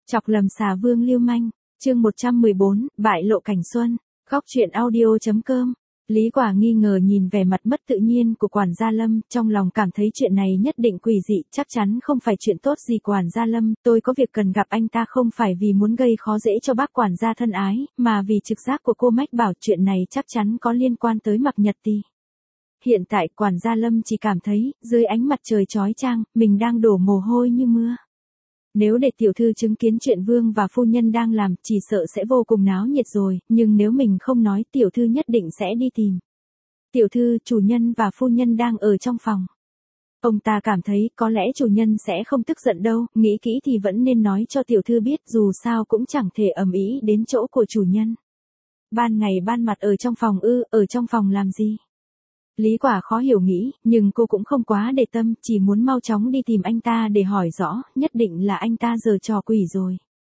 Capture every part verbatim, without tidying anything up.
Chọc lầm xà vương lưu manh, chương một trăm mười bốn, bại lộ cảnh xuân, góc truyện audio.com. Lý Quả nghi ngờ nhìn vẻ mặt mất tự nhiên của quản gia Lâm, trong lòng cảm thấy chuyện này nhất định quỷ dị, chắc chắn không phải chuyện tốt gì. Quản gia Lâm, tôi có việc cần gặp anh ta không phải vì muốn gây khó dễ cho bác quản gia thân ái, mà vì trực giác của cô mách bảo chuyện này chắc chắn có liên quan tới Mạc Nhật Tì. Hiện tại quản gia Lâm chỉ cảm thấy, dưới ánh mặt trời chói chang, mình đang đổ mồ hôi như mưa. Nếu để tiểu thư chứng kiến chuyện vương và phu nhân đang làm, chỉ sợ sẽ vô cùng náo nhiệt rồi, nhưng nếu mình không nói, tiểu thư nhất định sẽ đi tìm. Tiểu thư, chủ nhân và phu nhân đang ở trong phòng. Ông ta cảm thấy có lẽ chủ nhân sẽ không tức giận đâu, nghĩ kỹ thì vẫn nên nói cho tiểu thư biết, dù sao cũng chẳng thể ầm ĩ đến chỗ của chủ nhân. Ban ngày ban mặt ở trong phòng ư, ở trong phòng làm gì? Lý Quả khó hiểu nghĩ, nhưng cô cũng không quá để tâm, chỉ muốn mau chóng đi tìm anh ta để hỏi rõ, nhất định là anh ta giở trò quỷ rồi.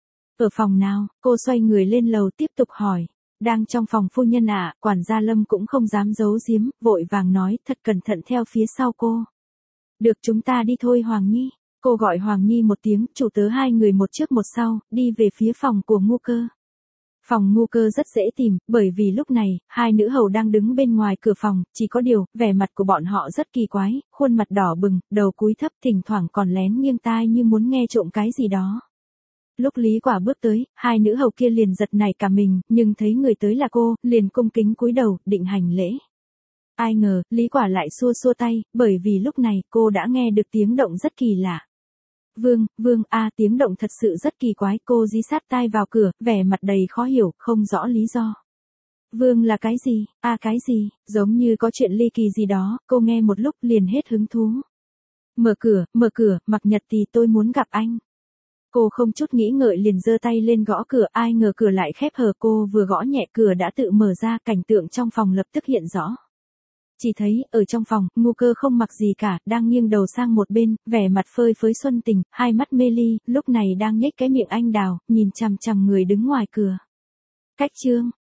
Ở phòng nào? Cô xoay người lên lầu tiếp tục hỏi. Đang trong phòng phu nhân ạ. Quản gia Lâm cũng không dám giấu giếm, vội vàng nói, thật cẩn thận theo phía sau cô. Được, chúng ta đi thôi Hoàng Nhi. Cô gọi Hoàng Nhi một tiếng, chủ tớ hai người một trước một sau, đi về phía phòng của Ngu Cơ. Phòng Ngu Cơ rất dễ tìm, bởi vì lúc này, hai nữ hầu đang đứng bên ngoài cửa phòng, chỉ có điều, vẻ mặt của bọn họ rất kỳ quái, khuôn mặt đỏ bừng, đầu cúi thấp, thỉnh thoảng còn lén nghiêng tai như muốn nghe trộm cái gì đó. Lúc Lý Quả bước tới, hai nữ hầu kia liền giật nảy cả mình, nhưng thấy người tới là cô, liền cung kính cúi đầu, định hành lễ. Ai ngờ, Lý Quả lại xua xua tay, bởi vì lúc này, cô đã nghe được tiếng động rất kỳ lạ. Vương, vương, a tiếng động thật sự rất kỳ quái, cô dí sát tai vào cửa, vẻ mặt đầy khó hiểu, không rõ lý do. Vương là cái gì, a cái gì, giống như có chuyện ly kỳ gì đó, cô nghe một lúc liền hết hứng thú. Mở cửa, mở cửa, Mạc Nhật Tì, tôi muốn gặp anh. Cô không chút nghĩ ngợi liền giơ tay lên gõ cửa, ai ngờ cửa lại khép hờ, cô vừa gõ nhẹ cửa đã tự mở ra, cảnh tượng trong phòng lập tức hiện rõ. Chỉ thấy, ở trong phòng, Ngu Cơ không mặc gì cả, đang nghiêng đầu sang một bên, vẻ mặt phơi phới xuân tình, hai mắt mê ly, lúc này đang nhếch cái miệng anh đào, nhìn chằm chằm người đứng ngoài cửa. Cách trương,